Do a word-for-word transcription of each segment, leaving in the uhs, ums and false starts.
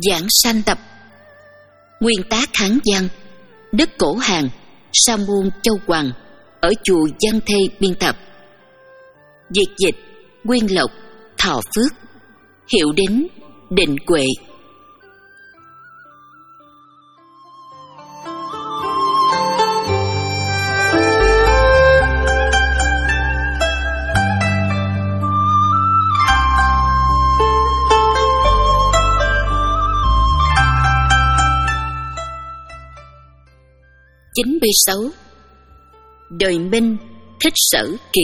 Giảng sanh tập. Nguyên tác Hán văn, Đức Cổ Hàn, Sa Môn Châu Hoàng, ở chùa Văn Thê biên tập. Dịch dịch Nguyên Lộc, Thọ Phước. Hiệu đính Định Huệ. chín mươi sáu. Đời Minh thích Sở Kỳ.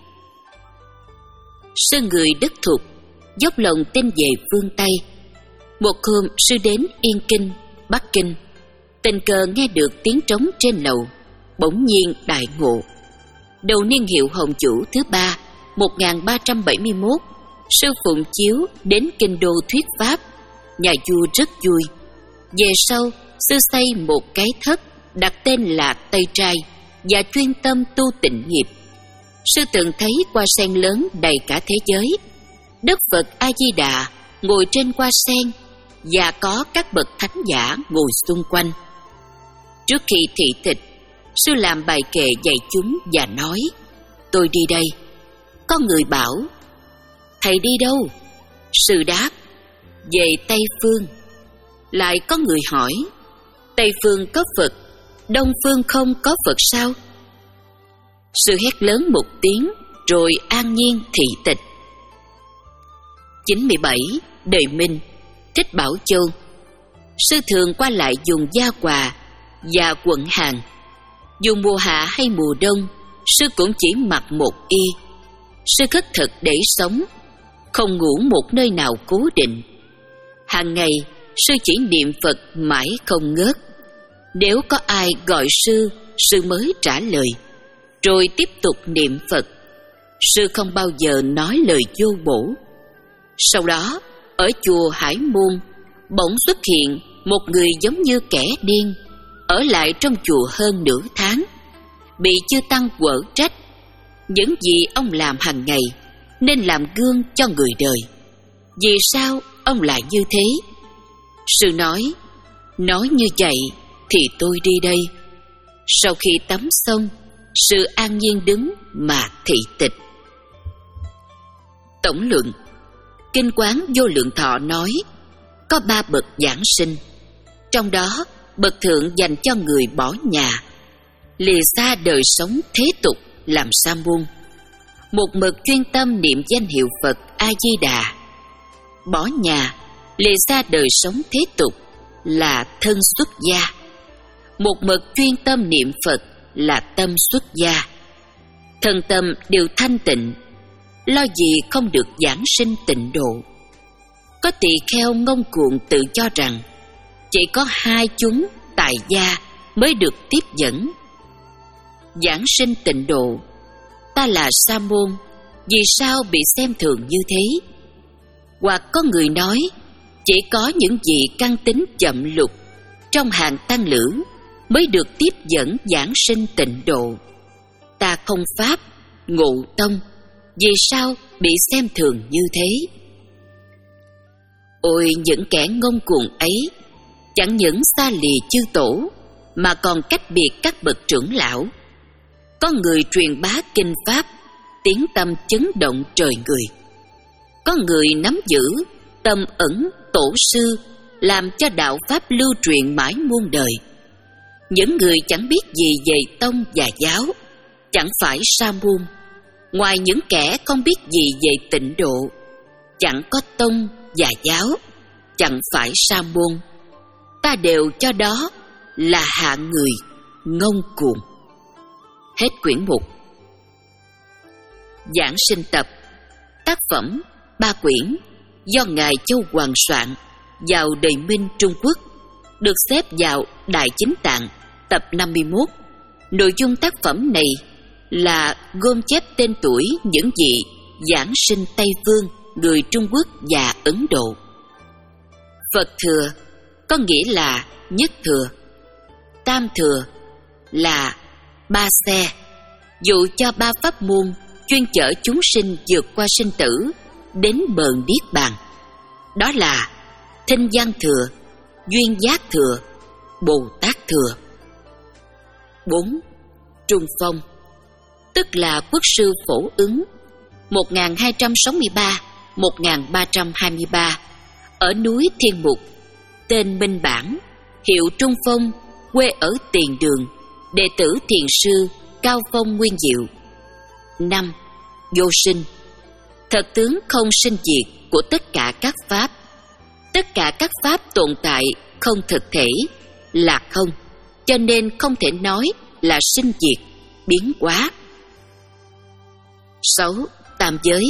Sư người đất Thục dốc lòng tin về phương Tây. Một hôm sư đến Yên Kinh, Bắc Kinh, tình cờ nghe được tiếng trống trên lầu, bỗng nhiên đại ngộ. Đầu niên hiệu Hồng Chủ thứ ba, một nghìn ba trăm bảy mươi mốt, sư Phụng Chiếu đến kinh đô thuyết pháp. Nhà vua rất vui. Về sau, sư xây một cái thất đặt tên là Tây Trai và chuyên tâm tu tịnh nghiệp. Sư từng thấy hoa sen lớn đầy cả thế giới. Đức Phật A Di Đà ngồi trên hoa sen và có các bậc thánh giả ngồi xung quanh. Trước khi thị tịch, sư làm bài kệ dạy chúng và nói: tôi đi đây. Có người bảo: thầy đi đâu? Sư đáp: về Tây Phương. Lại có người hỏi: Tây Phương có Phật, Đông Phương không có Phật sao? Sư hét lớn một tiếng rồi an nhiên thị tịch. chín mươi bảy. Đời Minh thích Bảo Châu. Sư thường qua lại vùng Gia Hòa và quận Hàn. Dù mùa hạ hay mùa đông, sư cũng chỉ mặc một y. Sư khất thực để sống, không ngủ một nơi nào cố định. Hàng ngày sư chỉ niệm Phật mãi không ngớt. Nếu có ai gọi sư, sư mới trả lời, rồi tiếp tục niệm Phật. Sư không bao giờ nói lời vô bổ. Sau đó, ở chùa Hải Môn, bỗng xuất hiện một người giống như kẻ điên, ở lại trong chùa hơn nửa tháng, bị chư tăng quở trách những gì ông làm hàng ngày nên làm gương cho người đời. Vì sao ông lại như thế? Sư nói: nói như vậy thì tôi đi đây. Sau khi tắm xong, sư an nhiên đứng mà thị tịch. Tổng luận. Kinh Quán Vô Lượng Thọ nói có ba bậc giảng sinh, trong đó bậc thượng dành cho người bỏ nhà, lìa xa đời sống thế tục làm sa môn. Một mực chuyên tâm niệm danh hiệu Phật A Di Đà. Bỏ nhà, lìa xa đời sống thế tục là thân xuất gia. Một mực chuyên tâm niệm Phật là tâm xuất gia. Thân tâm đều thanh tịnh, lo gì không được giảng sinh tịnh độ. Có tỳ kheo ngông cuồng tự cho rằng chỉ có hai chúng tại gia mới được tiếp dẫn. Giảng sinh tịnh độ, ta là sa môn, vì sao bị xem thường như thế? Hoặc có người nói chỉ có những vị căn tính chậm lục trong hàng tăng lữ mới được tiếp dẫn giảng sinh tịnh độ. Ta không pháp, ngộ tông, vì sao bị xem thường như thế? Ôi những kẻ ngông cuồng ấy, chẳng những xa lìa chư tổ mà còn cách biệt các bậc trưởng lão. Có người truyền bá kinh pháp, tiếng tâm chấn động trời người. Có người nắm giữ tâm ẩn tổ sư, làm cho đạo pháp lưu truyền mãi muôn đời. Những người chẳng biết gì về tông và giáo chẳng phải sa môn. Ngoài những kẻ không biết gì về tịnh độ, chẳng có tông và giáo, chẳng phải sa môn. Ta đều cho đó là hạng người ngông cuồng. Hết quyển một. Giảng sinh tập. Tác phẩm ba quyển do Ngài Châu Hoàng soạn vào đời Minh Trung Quốc, được xếp vào Đại Chính Tạng tập năm mươi mốt. Nội dung tác phẩm này là gom chép tên tuổi những vị giảng sinh Tây Phương, người Trung Quốc và Ấn Độ. Phật thừa có nghĩa là nhất thừa. Tam thừa là ba xe, dụ cho ba pháp môn chuyên chở chúng sinh vượt qua sinh tử đến bờ niết bàn. Đó là Thinh Văn Thừa, Duyên Giác Thừa, Bồ Tát Thừa. Bốn. Trung Phong, tức là quốc sư Phổ Ứng, một nghìn hai trăm sáu mươi ba đến một nghìn ba trăm hai mươi ba, ở núi Thiên Mục, tên Minh Bản, hiệu Trung Phong, quê ở Tiền Đường, đệ tử thiền sư Cao Phong Nguyên Diệu. Năm. Vô Sinh, thật tướng không sinh diệt của tất cả các pháp. Tất cả các pháp tồn tại không thực thể, là không, cho nên không thể nói là sinh diệt, biến hóa. Sáu. Tam giới,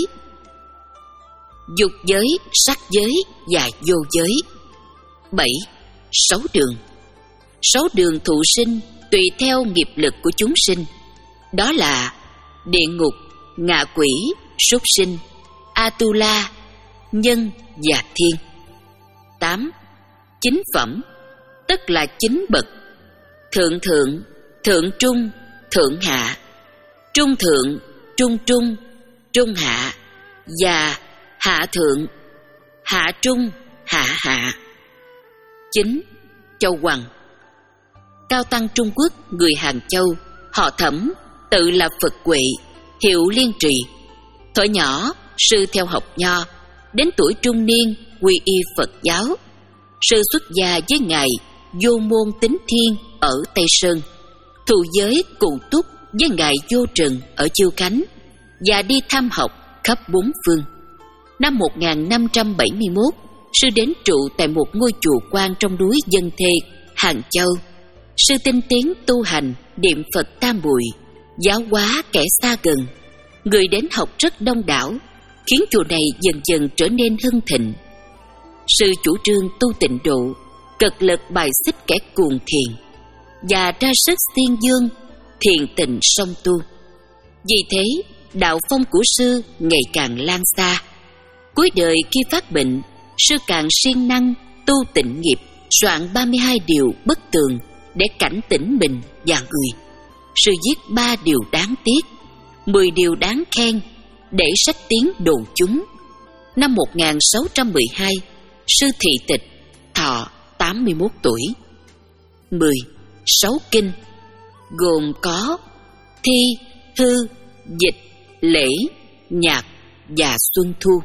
dục giới, sắc giới và vô giới. Bảy. Sáu đường, sáu đường thụ sinh tùy theo nghiệp lực của chúng sinh, đó là địa ngục, ngạ quỷ, súc sinh, Atula, nhân và thiên. Tám. Chính phẩm, tức là chính bậc: thượng thượng, thượng trung, thượng hạ, trung thượng, trung trung, trung hạ và hạ thượng, hạ trung, hạ hạ. Chín. Châu Hoằng, cao tăng Trung Quốc người Hàng Châu, họ Thẩm, tự là Phật Huệ, hiệu Liên Trì. Thuở nhỏ sư theo học Nho, đến tuổi trung niên quy y Phật giáo. Sư xuất gia với ngài Vô Môn Tính Thiên ở Tây Sơn, thù giới cùng túc với ngài Vô Trần ở Chiêu Khánh, và đi thăm học khắp bốn phương. Năm một nghìn năm trăm bảy mươi mốt, sư đến trụ tại một ngôi chùa quan trong núi Dân Thê, Hàng Châu. Sư tinh tiến tu hành, niệm Phật tam muội, giáo hóa kẻ xa gần. Người đến học rất đông đảo, khiến chùa này dần dần trở nên hưng thịnh. Sư chủ trương tu tịnh độ, cực lực bài xích kẻ cuồng thiền, và ra sức tuyên dương thiền tịnh song tu. Vì thế, đạo phong của sư ngày càng lan xa. Cuối đời khi phát bệnh, sư càng siêng năng tu tịnh nghiệp, soạn ba mươi hai điều bất tường để cảnh tỉnh mình và người. Sư viết ba điều đáng tiếc, mười điều đáng khen để sách tiếng độ chúng. Năm một nghìn sáu trăm mười hai, sư thị tịch, thọ tám mươi mốt tuổi. Mười. Sáu kinh, gồm có thi, hư, dịch, lễ, nhạc và xuân thu.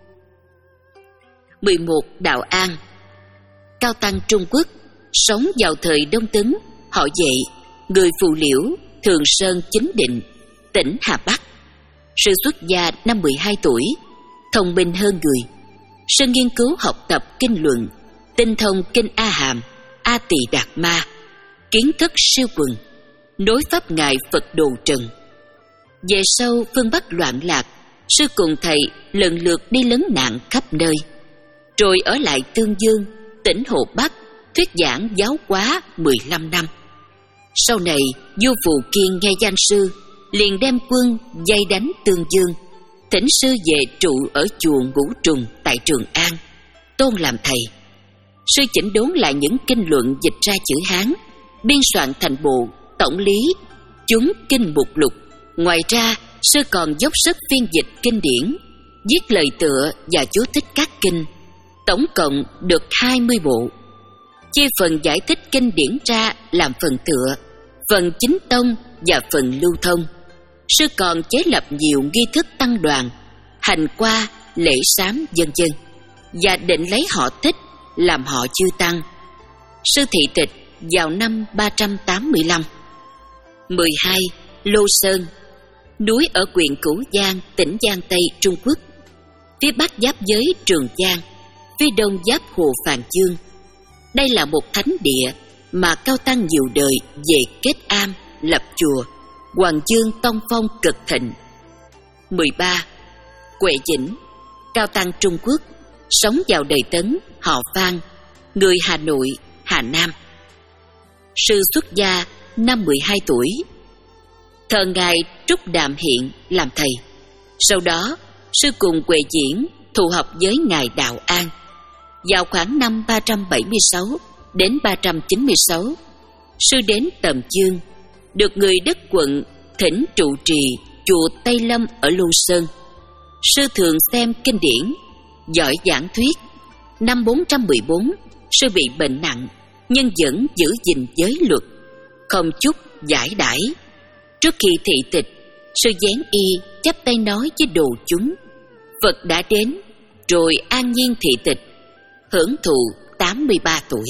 Mười một. Đạo An, cao tăng Trung Quốc, sống vào thời Đông Tấn, họ Vệ, người Phù Liễu, Thường Sơn Chính Định, tỉnh Hà Bắc. Sư xuất gia năm mười hai tuổi, thông minh hơn người. Sư nghiên cứu học tập kinh luận, tinh thông kinh A Hàm, A Tỳ Đạt Ma, kiến thức siêu quần, nối pháp ngài Phật Đồ Trần. Về sau phương Bắc loạn lạc, sư cùng thầy lần lượt đi lấn nạn khắp nơi, rồi ở lại Tương Dương, tỉnh Hồ Bắc, thuyết giảng giáo hóa mười lăm năm. Sau này, vua Phù Kiên nghe danh sư, liền đem quân vây đánh Tương Dương, thỉnh sư về trụ ở chùa Ngũ Trùng tại Trường An, tôn làm thầy. Sư chỉnh đốn lại những kinh luận dịch ra chữ Hán, biên soạn thành bộ Tổng lý chúng kinh mục lục. Ngoài ra, sư còn dốc sức phiên dịch kinh điển, viết lời tựa và chú thích các kinh, tổng cộng được hai mươi bộ. Chia phần giải thích kinh điển ra làm phần tựa, phần chính tông và phần lưu thông. Sư còn chế lập nhiều nghi thức tăng đoàn, hành qua, lễ sám vân vân, và định lấy họ Thích làm họ chư tăng. Sư thị tịch vào năm ba trăm tám mươi lăm. Mười hai. Lô Sơn, núi ở huyện Cửu Giang, tỉnh Giang Tây, Trung Quốc. Phía bắc giáp với Trường Giang, phía đông giáp hồ Phàn Dương. Đây là một thánh địa mà cao tăng nhiều đời về kết am, lập chùa, Hoàng Dương tông phong cực thịnh. Mười ba. Huệ Dĩnh, cao tăng Trung Quốc, sống vào đời Tấn, họ Phan, người Hà Nội, Hà Nam. Sư xuất gia năm mười hai tuổi, thờ ngài Trúc Đàm Hiện làm thầy. Sau đó, sư cùng Huệ Diễn thụ học với ngài Đạo An. Vào khoảng năm ba trăm bảy mươi sáu đến ba trăm chín mươi sáu, sư đến Tầm Dương, được người đất quận thỉnh trụ trì chùa Tây Lâm ở Lô Sơn. Sư thường xem kinh điển, giỏi giảng thuyết, năm bốn trăm mười bốn, sư bị bệnh nặng nhưng vẫn giữ gìn giới luật, không chút giải đãi. Trước khi thị tịch, sư giáng y chắp tay nói với đồ chúng: Phật đã đến, rồi an nhiên thị tịch, hưởng thụ tám mươi ba tuổi.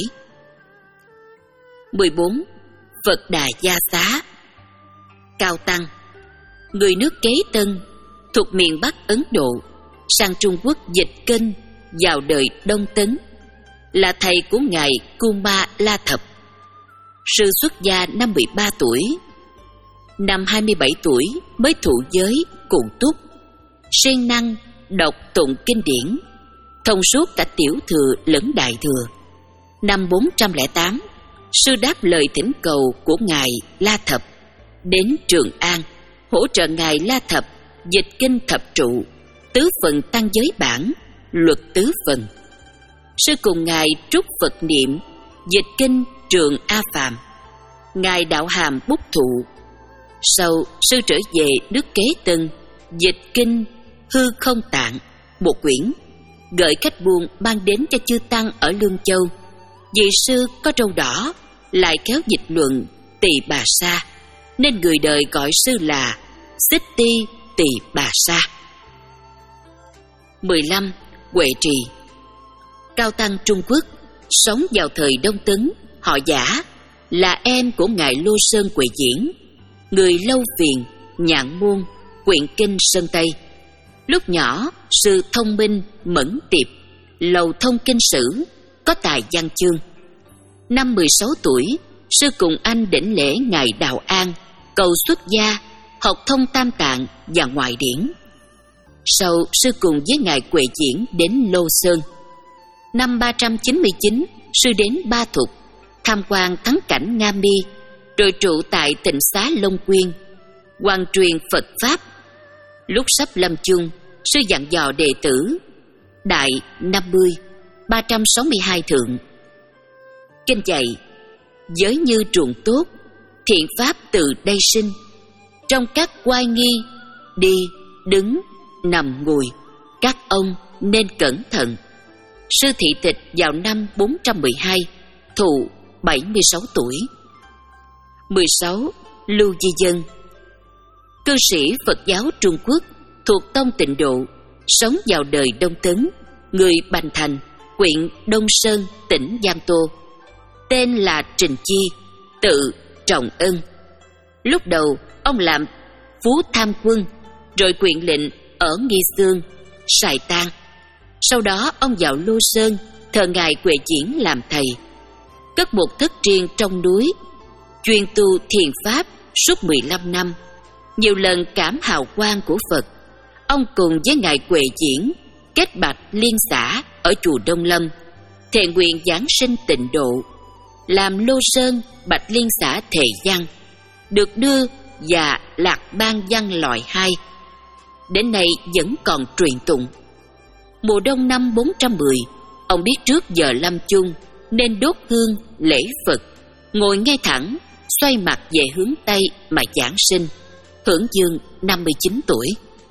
mười bốn. Phật Đà Gia Xá. Cao Tăng, người nước Kế Tân, thuộc miền Bắc Ấn Độ, sang Trung Quốc dịch kinh vào đời Đông Tấn, là thầy của ngài Kuma La Thập. Sư xuất gia năm mười ba tuổi, năm hai mươi bảy tuổi mới thụ giới cụ túc, siêng năng đọc tụng kinh điển, thông suốt cả tiểu thừa lẫn đại thừa. Năm bốn trăm lẻ tám, sư đáp lời thỉnh cầu của ngài La Thập, đến Trường An hỗ trợ ngài La Thập dịch kinh thập trụ, tứ phần tăng giới bản, luật tứ phần. Sư cùng ngài trúc Phật niệm, dịch kinh Trường A Phàm. Ngài đạo hàm bút thụ. Sau, sư trở về nước Kế Tân, dịch kinh Hư Không Tạng, một quyển, gửi khách buôn mang đến cho chư tăng ở Lương Châu. Vì sư có râu đỏ, lại khéo dịch luận Tỳ Bà Sa, nên người đời gọi sư là Xích Ti Tỳ Bà Sa. mười lăm. Huệ Trì. Cao tăng Trung Quốc, sống vào thời Đông Tấn, họ Giả, là em của ngài Lô Sơn Huệ Diễn, người Lâu Phiền, Nhạn Môn, huyện Kinh Sơn Tây. Lúc nhỏ, sư thông minh, mẫn tiệp, lầu thông kinh sử, có tài văn chương. Năm mười sáu tuổi, sư cùng anh đảnh lễ ngài Đạo An, cầu xuất gia, học thông tam tạng và ngoại điển. Sau, sư cùng với ngài Huệ Diễn đến Lô Sơn. Năm ba trăm chín mươi chín, sư đến Ba Thục, tham quan thắng cảnh Nga Mi, rồi trụ tại tịnh xá Long Quyên, hoàn truyền Phật Pháp. Lúc sắp lâm chung, sư dặn dò đệ tử: Đại năm mươi, ba trăm sáu mươi hai thượng. Kinh dạy: giới như ruộng tốt, thiện pháp từ đây sinh. Trong các oai nghi, đi, đứng, nằm ngồi, các ông nên cẩn thận. Sư thị tịch vào năm bốn trăm mười hai, thụ bảy mươi sáu tuổi. mười sáu. Lưu Di Dân. Cư sĩ Phật giáo Trung Quốc, thuộc tông Tịnh Độ, sống vào đời Đông Tấn, người Bành Thành, huyện Đông Sơn, tỉnh Giang Tô. Tên là Trình Chi, tự Trọng Ân. Lúc đầu ông làm phú tham quân, rồi quyện lệnh ở Nghi Xương, Sài Tan. Sau đó ông vào Lô Sơn, thờ ngài Huệ Diễn làm thầy, cất một thất riêng trong núi, chuyên tu thiền pháp suốt mười lăm năm. Nhiều lần cảm hào quang của Phật, ông cùng với ngài Huệ Diễn kết bạch liên xã ở chùa Đông Lâm, thề nguyện giảng sinh tịnh độ, làm Lô Sơn Bạch Liên xã thề văn, được đưa và lạc ban văn loại hai, đến nay vẫn còn truyền tụng. Mùa đông năm bốn trăm mười, ông biết trước giờ lâm chung nên đốt hương lễ Phật, ngồi ngay thẳng, xoay mặt về hướng Tây mà giảng sinh, hưởng dương năm mươi chín tuổi.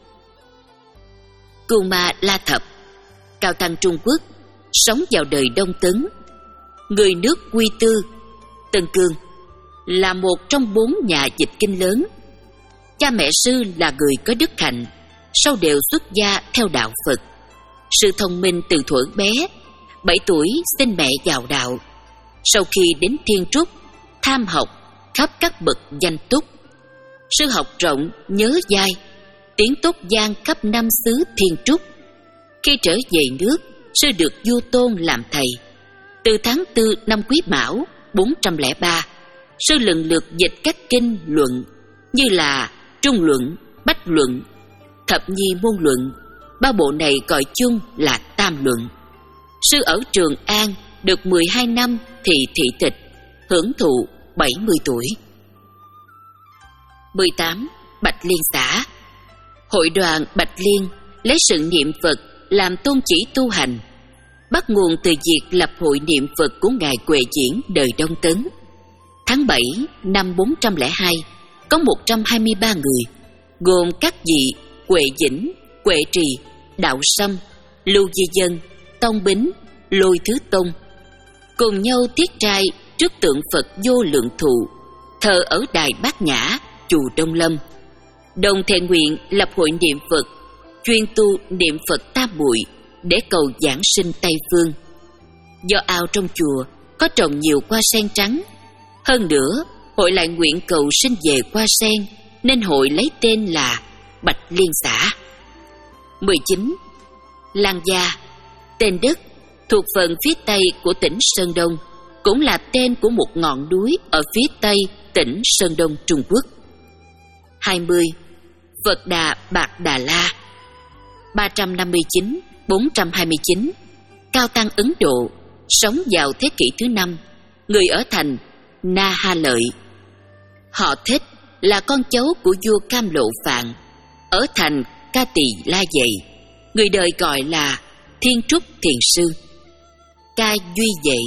Kuma La Thập, cao tăng Trung Quốc, sống vào đời Đông Tấn, người nước Quy Tư, Tân Cương, là một trong bốn nhà dịch kinh lớn. Cha mẹ sư là người có đức hạnh, sau đều xuất gia theo đạo Phật. Sư thông minh từ thuở bé, bảy tuổi xin mẹ vào đạo. Sau khi đến Thiên Trúc, tham học khắp các bậc danh túc. Sư học rộng, nhớ dai, tiếng tốt giang khắp năm xứ Thiên Trúc. Khi trở về nước, sư được vua Tôn làm thầy. Từ tháng tư năm Quý Mão bốn trăm lẻ ba, sư lần lượt dịch các kinh luận như là Trung Luận, Bách Luận, Thập Nhi Môn Luận. Ba bộ này gọi chung là Tam Luận. Sư ở Trường An được mười hai năm thì thị tịch, hưởng thụ bảy mươi tuổi. mười tám. Bạch Liên xã. Hội đoàn Bạch Liên lấy sự niệm Phật làm tôn chỉ tu hành, bắt nguồn từ việc lập hội niệm Phật của ngài Huệ Diễn đời Đông Tấn. Tháng bảy năm bốn trăm lẻ hai, có một trăm hai mươi ba người, gồm các vị Huệ Dĩnh, Huệ Trì, Đạo Sâm, Lưu Di Dân, Tông Bính, Lôi Thứ Tôn, cùng nhau tiết trai trước tượng Phật Vô Lượng Thụ, thờ ở đài Bát Nhã, chùa Đông Lâm. Đồng thệ nguyện lập hội niệm Phật, chuyên tu niệm Phật Tam Muội để cầu giảng sinh Tây Phương. Do ao trong chùa có trồng nhiều hoa sen trắng, hơn nữa hội lại nguyện cầu sinh về hoa sen, nên hội lấy tên là Bạch Liên Xã. mười chín. Lang Gia, tên đất thuộc phần phía tây của tỉnh Sơn Đông, cũng là tên của một ngọn núi ở phía tây tỉnh Sơn Đông, Trung Quốc. hai mươi. Phật Đà Bạc Đà La, ba trăm năm mươi chín đến bốn trăm hai mươi chín, cao tăng Ấn Độ, sống vào thế kỷ thứ năm, người ở thành Na Ha Lợi. Họ Thích là con cháu của vua Cam Lộ Phạn, ở thành Ca Tỳ La Dậy, người đời gọi là Thiên Trúc Thiền Sư. Ca Duy Dậy,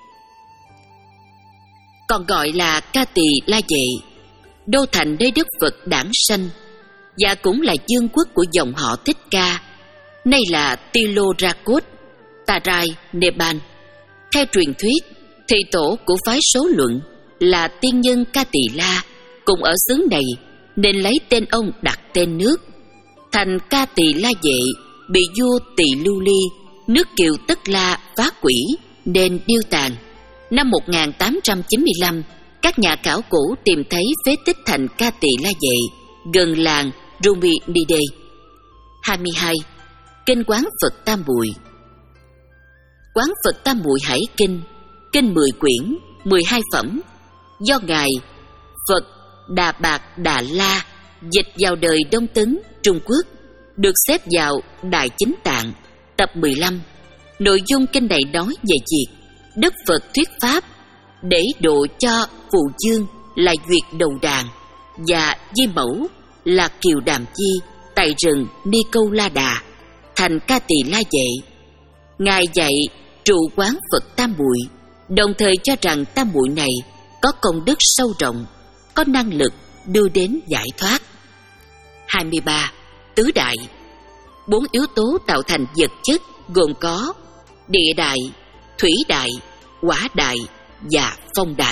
còn gọi là Ca Tỳ La Dậy, đô thành nơi Đức Phật đản sanh, và cũng là vương quốc của dòng họ Thích Ca, nay là Tilorakot, Tarai, Nepal. Theo truyền thuyết, thị tổ của phái Số Luận là tiên nhân Ca Tỳ La, cùng ở xứ này nên lấy tên ông đặt tên nước. Thành Ca Tỳ La Dệ bị vua Tỳ Lưu Ly, nước Kiều Tất La phá quỷ nên điêu tàn. Năm một nghìn tám trăm chín mươi lăm, các nhà khảo cổ tìm thấy phế tích thành Ca Tỳ La Dệ gần làng Rumilide. hai mươi hai. Kinh Quán Phật Tam Muội. Quán Phật Tam Muội Hải Kinh, kinh mười quyển, mười hai phẩm, do ngài Phật Đà Bạc Đà La dịch vào đời Đông Tấn, Trung Quốc, được xếp vào Đại Chính Tạng, tập mười lăm. Nội dung kinh này nói về việc Đức Phật thuyết pháp để độ cho Phụ Dương là Duyệt Đầu Đàn và Di Mẫu là Kiều Đàm Chi tại rừng Ni Câu La Đà, thành Ca Tỳ La Dệ. Ngài dạy trụ quán Phật Tam Muội, đồng thời cho rằng Tam Muội này có công đức sâu rộng, có năng lực đưa đến giải thoát. hai mươi ba. Tứ đại. Bốn yếu tố tạo thành vật chất gồm có địa đại, thủy đại, hỏa đại và phong đại.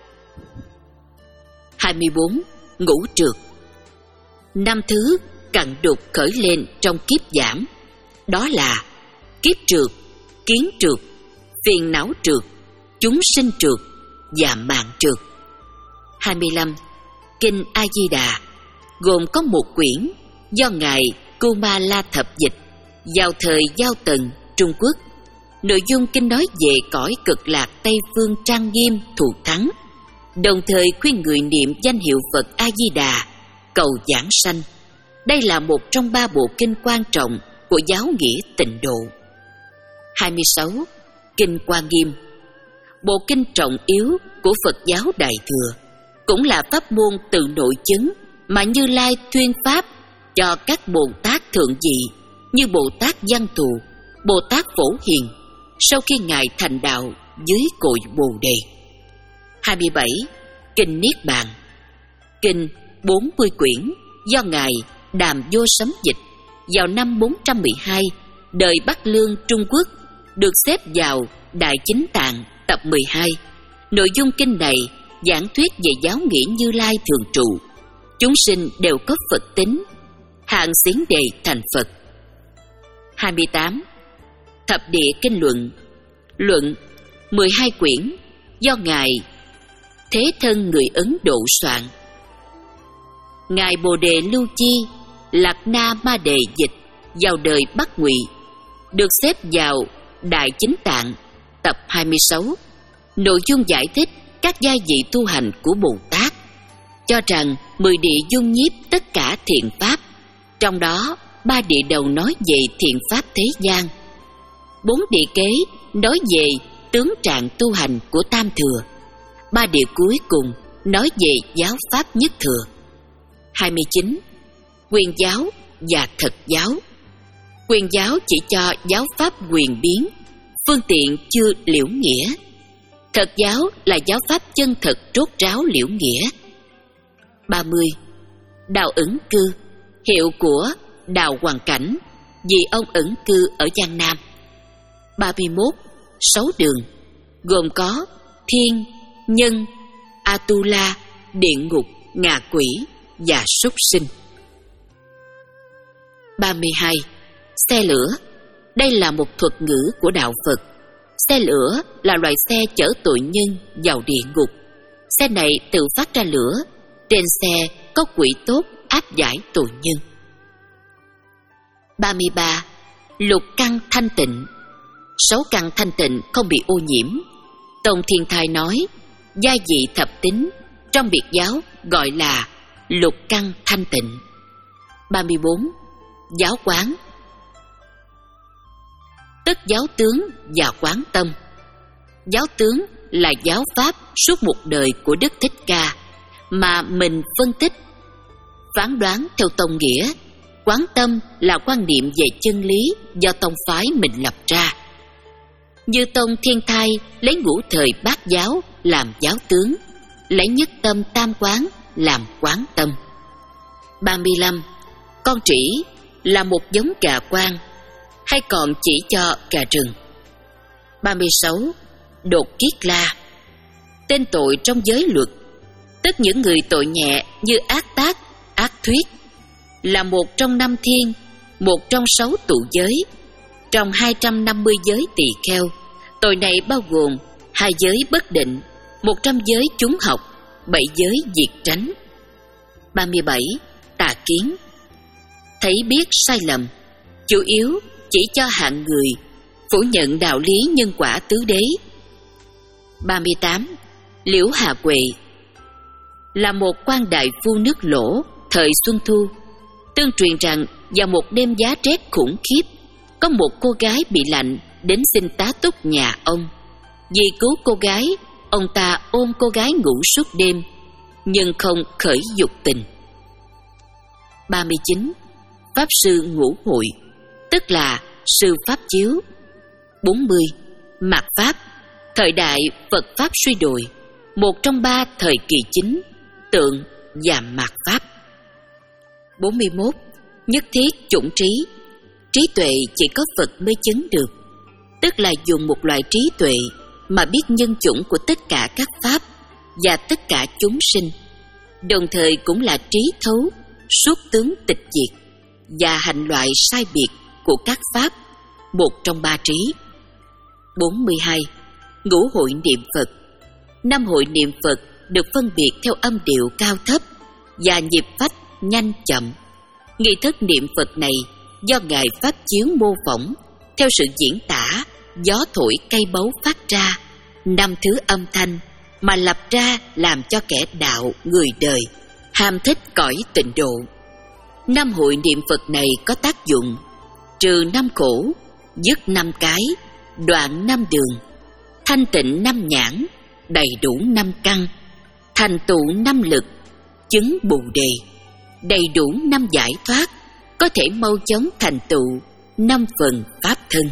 hai mươi bốn. Ngũ trược. Năm thứ cặn đục khởi lên trong kiếp giảm, đó là kiếp trược, kiến trược, phiền não trược, chúng sinh trược và mạng trược. hai mươi lăm. Kinh A Di Đà gồm có một quyển do ngài Kumala Thập dịch vào thời Giao Tần, Trung Quốc. Nội dung kinh nói về cõi cực lạc Tây Phương trang nghiêm thù thắng, đồng thời khuyên người niệm danh hiệu Phật A Di Đà cầu giảng sanh. Đây là một trong ba bộ kinh quan trọng của giáo nghĩa Tịnh Độ. hai mươi sáu. Kinh Hoa Nghiêm. Bộ kinh trọng yếu của Phật giáo Đại Thừa, cũng là pháp môn tự nội chứng mà Như Lai thuyên pháp cho các Bồ Tát thượng vị như Bồ Tát Văn Thù, Bồ Tát Phổ Hiền sau khi ngài thành đạo dưới cội Bồ Đề. hai mươi bảy. Kinh Niết Bàn. Kinh bốn mươi quyển do ngài Đàm Vô Sấm dịch vào năm bốn trăm mười hai, đời Bắc Lương, Trung Quốc, được xếp vào Đại Chính Tạng tập mười hai. Nội dung kinh này giảng thuyết về giáo nghĩa Như Lai thường trụ, chúng sinh đều có Phật tính, hạng xiển đề thành Phật. hai mươi tám. Thập địa kinh luận. Luận mười hai quyển do ngài Thế Thân người Ấn Độ soạn. Ngài Bồ Đề Lưu Chi Lạc Na Ma Đề dịch vào đời Bắc Ngụy, được xếp vào Đại Chính Tạng tập hai mươi sáu. Nội dung giải thích các giai vị tu hành của Bồ Tát, cho rằng mười địa dung nhiếp tất cả thiện pháp, trong đó ba địa đầu nói về thiện pháp thế gian, bốn địa kế nói về tướng trạng tu hành của Tam Thừa, ba địa cuối cùng nói về giáo pháp Nhất Thừa. hai mươi chín. Quyền giáo và thật giáo. Quyền giáo chỉ cho giáo pháp quyền biến, phương tiện chưa liễu nghĩa. Thật giáo là giáo pháp chân thật rốt ráo liễu nghĩa. ba mươi. Đạo ẩn cư. Hiệu của Đạo Hoàn Cảnh, vì ông ẩn cư ở Giang Nam. ba mươi mốt. sáu đường, gồm có thiên, nhân, Atula, địa ngục, ngạ quỷ và súc sinh. ba mươi hai. Xe lửa. Đây là một thuật ngữ của đạo Phật. Xe lửa là loại xe chở tội nhân vào địa ngục. Xe này tự phát ra lửa. Trên xe có quỷ tốt áp giải tội nhân. ba mươi ba. Lục căn thanh tịnh. Sáu căn thanh tịnh không bị ô nhiễm. Tông Thiên Thai nói, gia vị thập tính trong biệt giáo gọi là lục căn thanh tịnh. ba mươi bốn. Giáo quán. Tức giáo tướng và quán tâm. Giáo tướng là giáo pháp suốt một đời của Đức Thích Ca mà mình phân tích, phán đoán theo tông nghĩa. Quán tâm là quan niệm về chân lý do tông phái mình lập ra. Như Tông Thiên Thai lấy ngũ thời bát giáo làm giáo tướng, lấy nhất tâm tam quán làm quán tâm. ba mươi lăm. Con trĩ là một giống gà quang, hay còn chỉ cho gà rừng. ba mươi sáu. Đột kiết la. Tên tội trong giới luật, tức những người tội nhẹ như ác tác, ác thuyết, là một trong năm thiên, một trong sáu tụ giới. Trong hai trăm năm mươi giới tỳ kheo, tội này bao gồm hai giới bất định, một trăm giới chúng học, bảy giới diệt tránh. ba mươi bảy. Tà kiến. Thấy biết sai lầm, chủ yếu chỉ cho hạng người, phủ nhận đạo lý nhân quả tứ đế. ba mươi tám. Liễu Hà Quệ là một quan đại phu nước Lỗ thời Xuân Thu. Tương truyền rằng vào một đêm giá rét khủng khiếp, có một cô gái bị lạnh đến xin tá túc nhà ông. Vì cứu cô gái, ông ta ôm cô gái ngủ suốt đêm, nhưng không khởi dục tình. ba mươi chín. Pháp sư ngũ hội, tức là sư pháp chiếu. bốn mươi. Mạt Pháp. Thời đại Phật Pháp suy đồi, một trong ba thời kỳ chính, tượng và mạt Pháp. bốn mươi mốt. Nhất thiết chủng trí. Trí tuệ chỉ có Phật mới chứng được, tức là dùng một loại trí tuệ mà biết nhân chủng của tất cả các Pháp và tất cả chúng sinh, đồng thời cũng là trí thấu suốt tướng tịch diệt và hành loại sai biệt của các Pháp, một trong ba trí. bốn mươi hai. Ngũ hội niệm Phật. Năm hội niệm Phật được phân biệt theo âm điệu cao thấp và nhịp phách nhanh chậm. Nghi thức niệm Phật này do Ngài Pháp Chiếu mô phỏng theo sự diễn tả gió thổi cây báu phát ra, năm thứ âm thanh mà lập ra làm cho kẻ đạo người đời ham thích cõi tịnh độ. Năm hội niệm Phật này có tác dụng trừ năm khổ, dứt năm cái, đoạn năm đường, thanh tịnh năm nhãn, đầy đủ năm căn, thành tựu năm lực, chứng bồ đề, đầy đủ năm giải thoát, có thể mau chóng thành tựu năm phần pháp thân.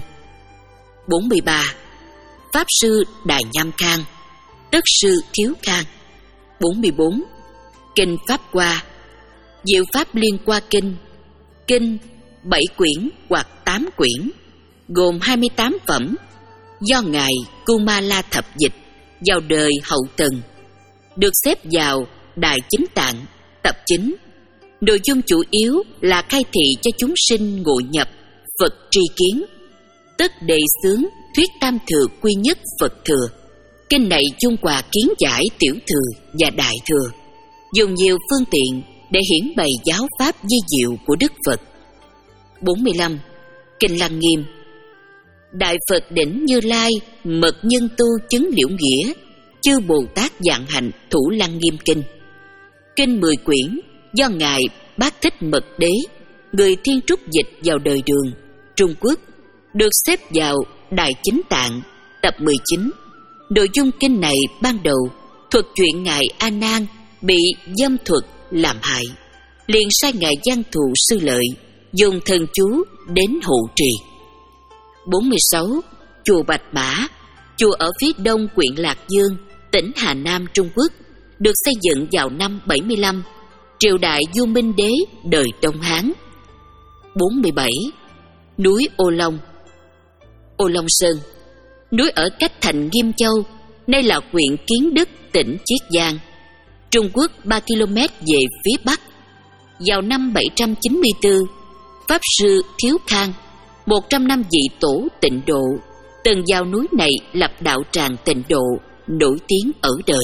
bốn mươi ba. Pháp sư Đại Nham Khang, tức sư Thiếu Khang. bốn mươi bốn. Kinh Pháp Hoa. Diệu Pháp Liên Hoa Kinh. Kinh bảy quyển hoặc tám quyển, gồm hai mươi tám phẩm, do Ngài Kumala Thập dịch vào đời Hậu Tần, được xếp vào Đại Chính Tạng tập chín. Nội dung chủ yếu là khai thị cho chúng sinh ngộ nhập Phật tri kiến, tức đề xướng thuyết tam thừa quy nhất Phật thừa. Kinh này chung hòa kiến giải tiểu thừa và đại thừa, dùng nhiều phương tiện để hiển bày giáo pháp di diệu của Đức Phật. bốn mươi lăm. Kinh Lăng Nghiêm. Đại Phật đỉnh Như Lai mật nhân tu chứng liễu nghĩa, chư Bồ Tát dạng hạnh thủ Lăng Nghiêm kinh. Kinh mười quyển do Ngài Bát Thích Mật Đế, người Thiên Trúc dịch vào đời Đường, Trung Quốc, được xếp vào Đại Chính Tạng tập mười chín. Nội dung kinh này ban đầu thuật chuyện Ngài A Nan bị dâm thuật làm hại, liền sai Ngài Giang Thụ Sư Lợi dùng thần chú đến hộ trì. bốn mươi sáu. Chùa Bạch Bã. Chùa ở phía đông huyện Lạc Dương, tỉnh Hà Nam, Trung Quốc, được xây dựng vào năm bảy mươi lăm, triều đại Du Minh Đế đời Đông Hán. bốn mươi bảy. Núi Ô Long. Ô Long Sơn núi ở cách thành Nghiêm Châu, nay là huyện Kiến Đức, tỉnh Chiết Giang, Trung Quốc ba ki lô mét về phía bắc. Vào năm bảy trăm chín mươi tư, Pháp Sư Thiếu Khang, một trăm năm vị tổ Tịnh Độ, từng vào núi này lập đạo tràng Tịnh Độ nổi tiếng ở đời.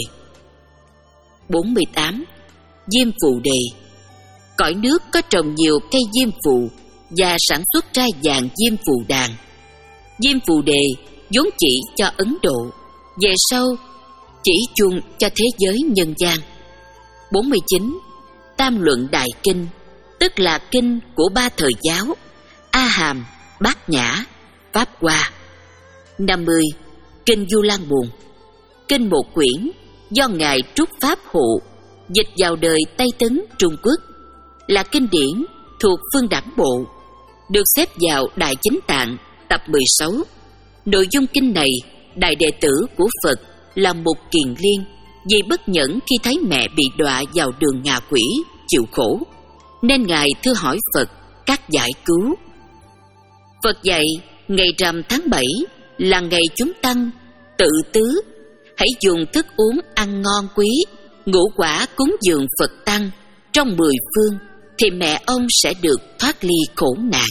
bốn mươi tám. Diêm Phù Đề. Cõi nước có trồng nhiều cây diêm phù và sản xuất ra vàng diêm phù đàn. Diêm Phù Đề vốn chỉ cho Ấn Độ, về sau chỉ chung cho thế giới nhân gian. bốn mươi chín. Tam Luận Đại Kinh, tức là kinh của ba thời giáo: A Hàm, Bát Nhã, Pháp Hoa. năm mươi. Kinh Du Lan Buồn. Kinh một quyển do Ngài Trúc Pháp Hộ dịch vào đời Tây Tấn Trung Quốc, là kinh điển thuộc Phương Đẳng Bộ, được xếp vào Đại Chính Tạng tập mười sáu. Nội dung kinh này, đại đệ tử của Phật là Mục Kiền Liên vì bất nhẫn khi thấy mẹ bị đọa vào đường ngạ quỷ chịu khổ, nên Ngài thưa hỏi Phật các giải cứu. Phật dạy ngày rằm tháng bảy là ngày chúng tăng tự tứ, hãy dùng thức uống ăn ngon quý, ngũ quả cúng dường Phật tăng trong mười phương, thì mẹ ông sẽ được thoát ly khổ nạn.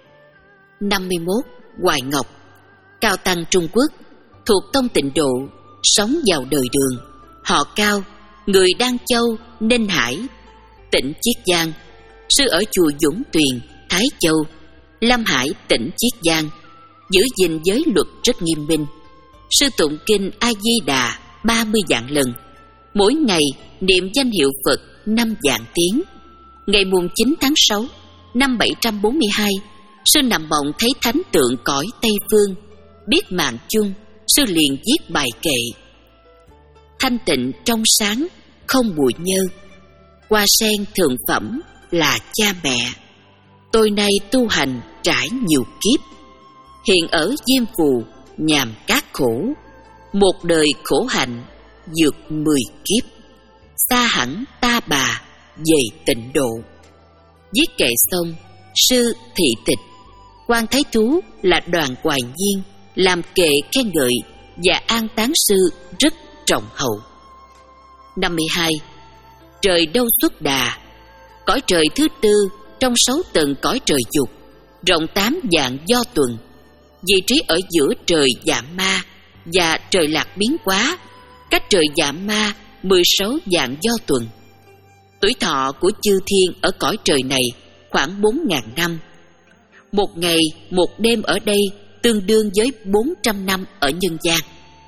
năm mươi mốt. Hoài Ngọc. Cao tăng Trung Quốc, thuộc tông Tịnh Độ, sống vào đời Đường, họ Cao, người Đan Châu, Ninh Hải, tỉnh Chiết Giang. Sư ở chùa Dũng Tuyền, Thái Châu, Lâm Hải, tỉnh Chiết Giang, giữ gìn giới luật rất nghiêm minh. Sư tụng kinh A Di Đà ba mươi vạn lần, mỗi ngày niệm danh hiệu Phật năm vạn tiếng. Ngày mùng chín tháng sáu năm bảy trăm bốn mươi hai, sư nằm mộng thấy thánh tượng cõi Tây Phương, biết mạng chung, sư liền viết bài kệ: thanh tịnh trong sáng, không bụi nhơ, hoa sen thượng phẩm là cha mẹ. Tôi nay tu hành trải nhiều kiếp, hiện ở Diêm Phù nhàm cát khổ, một đời khổ hạnh vượt mười kiếp, xa hẳn ta bà về Tịnh Độ. Viết kệ xong, sư thị tịch. Quan Thái Thú là Đoàn Hoài Nhiên làm kệ khen ngợi và an táng sư rất trọng hậu. năm mươi hai. Trời Đâu Xuất Đà. Cõi trời thứ tư trong sáu tầng cõi trời dục, rộng tám vạn do tuần, vị trí ở giữa trời Dạ Ma và trời Lạc Biến Quá, cách trời Dạ Ma mười sáu vạn do tuần. Tuổi thọ của chư thiên ở cõi trời này khoảng bốn ngàn năm. Một ngày, một đêm ở đây tương đương với bốn trăm năm ở nhân gian.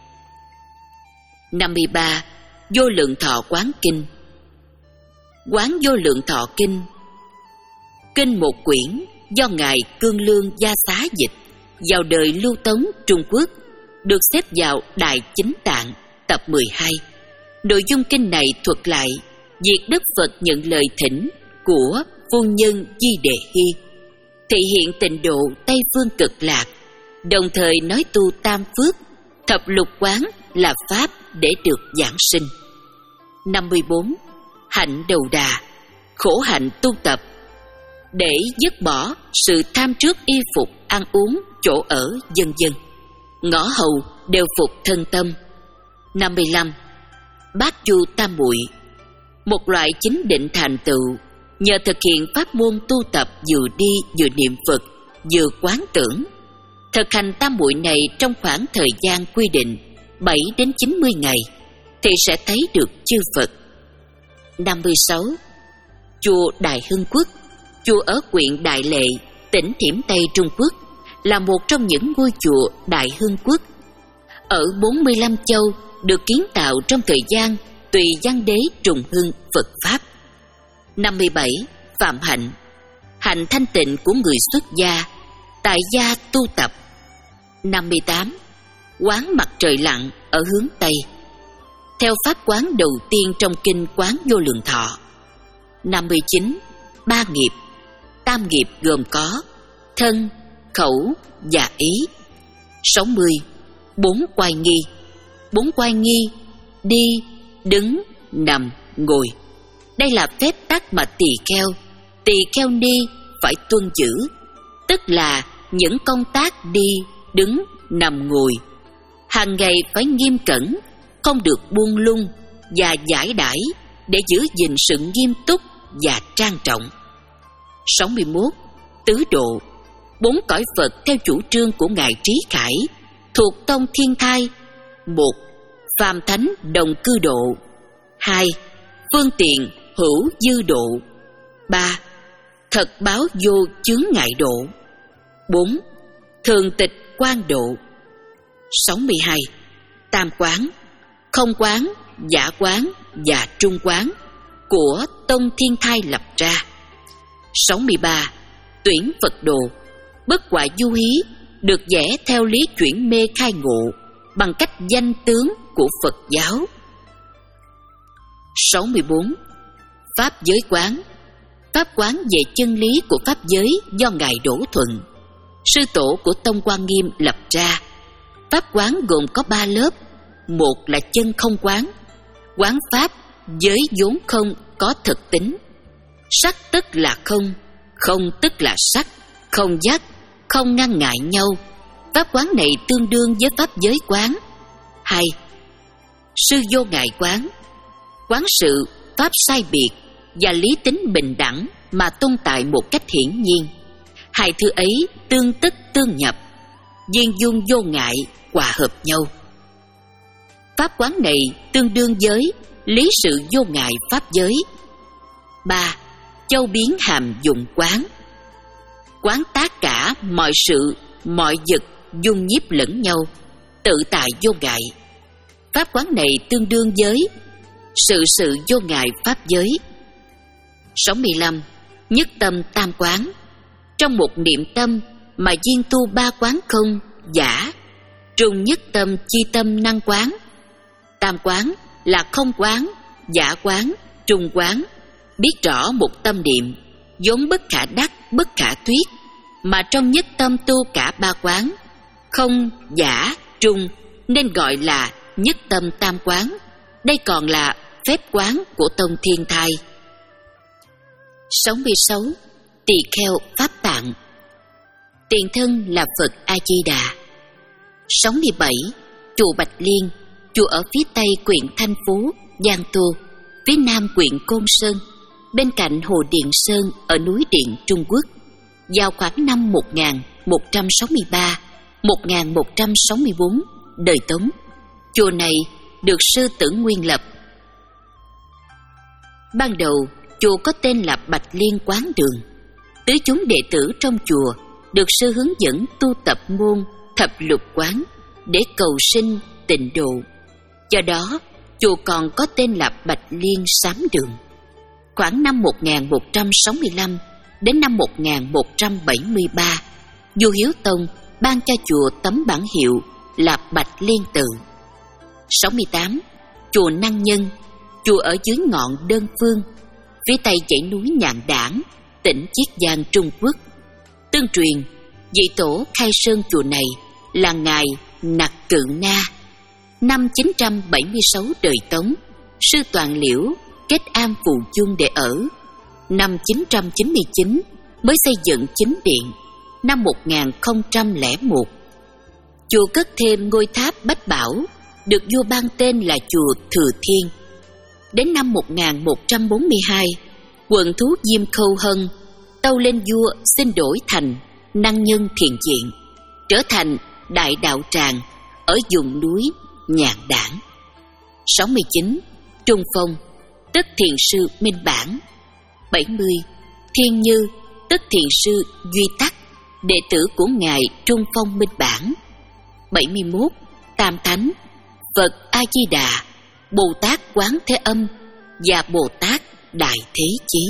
năm mươi ba. Vô Lượng Thọ Quán Kinh. Quán Vô Lượng Thọ Kinh, kinh một quyển do Ngài Cương Lương Gia Xá dịch vào đời Lưu Tống Trung Quốc, được xếp vào Đại Chính Tạng tập mười hai. Nội dung kinh này thuật lại việc Đức Phật nhận lời thỉnh của phu nhân Di Đề Hy, thị hiện Tịnh Độ Tây Phương Cực Lạc, đồng thời nói tu tam phước, thập lục quán là pháp để được giảng sinh. năm mươi bốn. Hạnh đầu đà. Khổ hạnh tu tập để dứt bỏ sự tham trước y phục, ăn uống, chỗ ở, vân vân. Ngõ hầu đều phục thân tâm. năm mươi lăm. Bát chu tam muội. Một loại chính định thành tựu nhờ thực hiện pháp môn tu tập vừa đi vừa niệm Phật vừa quán tưởng. Thực hành tam muội này trong khoảng thời gian quy định bảy đến chín mươi ngày thì sẽ thấy được chư Phật. năm mươi sáu. Chùa Đại Hưng Quốc. Chùa ở huyện Đại Lệ, tỉnh Thiểm Tây Trung Quốc, là một trong những ngôi chùa Đại Hưng Quốc. Ở bốn mươi lăm châu, được kiến tạo trong thời gian Tùy Văn Đế trùng hưng Phật Pháp. năm mươi bảy. Phạm hạnh. Hạnh thanh tịnh của người xuất gia, tại gia tu tập. năm mươi tám. Quán mặt trời lặn ở hướng Tây, theo pháp quán đầu tiên trong kinh Quán Vô Lượng Thọ. năm mươi chín. Ba nghiệp. Tam nghiệp gồm có thân, khẩu và ý. sáu mươi. Bốn quay nghi. Bốn quay nghi: đi, đứng, nằm, ngồi. Đây là phép tắc mà tỳ kheo, tỳ kheo ni phải tuân giữ, tức là những công tác đi, đứng, nằm, ngồi hàng ngày phải nghiêm cẩn, không được buông lung và giải đãi để giữ gìn sự nghiêm túc và trang trọng. sáu mươi mốt. Tứ độ. Bốn cõi Phật theo chủ trương của Ngài Trí Khải thuộc tông Thiên Thai. Một. Phàm thánh đồng cư độ. Hai. Phương tiện hữu dư độ. Ba. Thật báo vô chướng ngại độ. Bốn. Thường tịch quan độ. sáu mươi hai. Tam quán, không quán, giả quán và trung quán của tông Thiên Thai lập ra. sáu mươi ba. Tuyển Phật đồ. Bất hoại du hí được vẽ theo lý chuyển mê khai ngộ bằng cách danh tướng của Phật giáo. sáu mươi bốn. Pháp giới quán. Pháp quán về chân lý của Pháp giới do Ngài Đỗ Thuận, sư tổ của tông Quan Nghiêm lập ra. Pháp quán gồm có ba lớp. Một là chân không quán, quán Pháp giới vốn không có thực tính. Sắc tức là không, không tức là sắc, không giác, không ngăn ngại nhau. Pháp quán này tương đương với Pháp giới quán. Hai. Sư vô ngại quán. Quán sự, Pháp sai biệt và lý tính bình đẳng mà tồn tại một cách hiển nhiên. Hai thứ ấy tương tức tương nhập, viên dung vô ngại hòa hợp nhau. Pháp quán này tương đương với lý sự vô ngại Pháp giới. Ba. Châu biến hàm dụng quán. Quán tất cả mọi sự, mọi vật dung nhiếp lẫn nhau, tự tại vô ngại. Pháp quán này tương đương với sự sự vô ngại Pháp giới. sáu mươi lăm. Nhất tâm tam quán. Trong một niệm tâm mà viên tu ba quán không, giả, trùng nhất tâm chi tâm năng quán. Tam quán là không quán, giả quán, trùng quán. Biết rõ một tâm niệm vốn bất khả đắc, bất khả thuyết, mà trong nhất tâm tu cả ba quán, không, giả, trùng, nên gọi là nhất tâm tam quán. Đây còn là phép quán của tông Thiên Thai. sáu mươi sáu. Tỳ kheo Pháp tạng. Tiền thân là Phật A-di-đà. sáu mươi bảy. Chùa Bạch Liên. Chùa ở phía tây huyện Thanh Phú, Giang Tô, phía nam huyện Côn Sơn, bên cạnh Hồ Điện Sơn ở núi Điện, Trung Quốc. Vào khoảng năm một nghìn một trăm sáu mươi ba đến một nghìn một trăm sáu mươi bốn đời Tống, chùa này được sư Tử Nguyên lập. Ban đầu, chùa có tên là Bạch Liên Quán Đường. Tứ chúng đệ tử trong chùa được sư hướng dẫn tu tập môn thập lục quán để cầu sinh tịnh độ. Do đó, chùa còn có tên là Bạch Liên Sám Đường. Khoảng năm một nghìn một trăm sáu mươi lăm đến năm một nghìn một trăm bảy mươi ba, vua Hiếu Tông ban cho chùa tấm bản hiệu là Bạch Liên Tự. sáu mươi tám. Chùa Năng Nhân. Chùa ở dưới ngọn Đơn Phương, phía tây dãy núi Nhạn Đảng, tỉnh Chiết Giang, Trung Quốc. Tương truyền, vị tổ khai sơn chùa này là ngài Nặc Cự Na. Năm chín trăm bảy mươi sáu đời Tống, sư Toàn Liễu kết am Phù Dung để ở. Năm chín trăm chín mươi chín mới xây dựng chính điện. Năm một nghìn không trăm lẻ một, chùa cất thêm ngôi tháp Bách Bảo, được vua ban tên là chùa Thừa Thiên. Đến năm một nghìn một trăm bốn mươi hai, quận thú Diêm Khâu Hân tâu lên vua xin đổi thành Năng Nhân Thiền Viện, trở thành Đại Đạo Tràng ở vùng núi Nhạn Đảng. sáu mươi chín. Trung Phong, tức Thiền sư Minh Bản. bảy mươi. Thiên Như, tức Thiền sư Duy Tắc, đệ tử của ngài Trung Phong Minh Bản. bảy mươi mốt. Tam Thánh, Phật A-di-đà, Bồ Tát Quán Thế Âm và Bồ Tát Đại Thế Chí.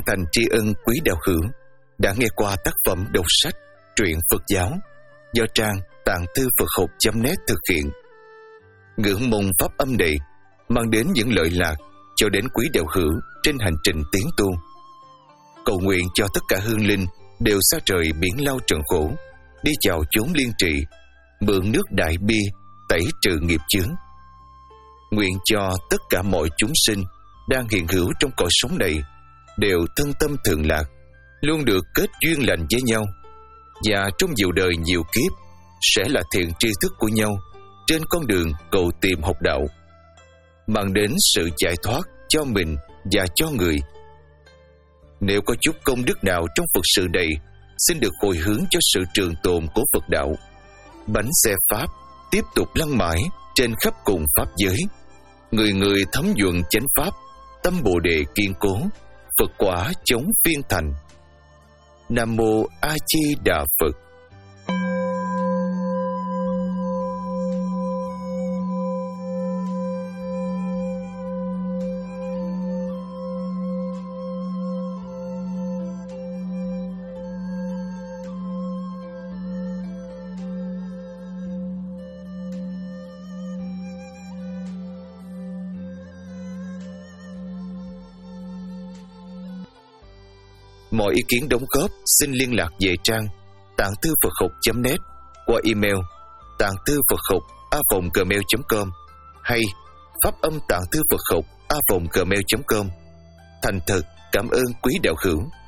thành tri ân quý đạo hữu đã nghe qua tác phẩm đọc sách truyện Phật giáo do trang tạng thư Phật học chấm net thực hiện. Ngưỡng mong pháp âm này mang đến những lợi lạc cho đến quý đạo hữu trên hành trình tiến tu. Cầu nguyện cho tất cả hương linh đều xa trời biển lao trần khổ, đi chào chốn liên trị, mượn nước đại bi tẩy trừ nghiệp chướng. Nguyện cho tất cả mọi chúng sinh đang hiện hữu trong cõi sống này đều thân tâm thường lạc, luôn được kết duyên lành với nhau, và trong nhiều đời nhiều kiếp sẽ là thiện tri thức của nhau trên con đường cầu tìm học đạo, mang đến sự giải thoát cho mình và cho người. Nếu có chút công đức nào trong Phật sự này, xin được hồi hướng cho sự trường tồn của Phật đạo. Bánh xe Pháp tiếp tục lăn mãi trên khắp cùng Pháp giới, người người thấm nhuận chánh Pháp, tâm Bồ Đề kiên cố, Phật quả chống phiên thành. Nam Mô A Di Đà Phật. Mọi ý kiến đóng góp xin liên lạc về trang tạng thư Phật học chấm net qua email tạng thư Phật học a vòng gmail chấm com hay pháp âm tạng thư Phật học a vòng gmail chấm com. Thành thật cảm ơn quý đạo hữu.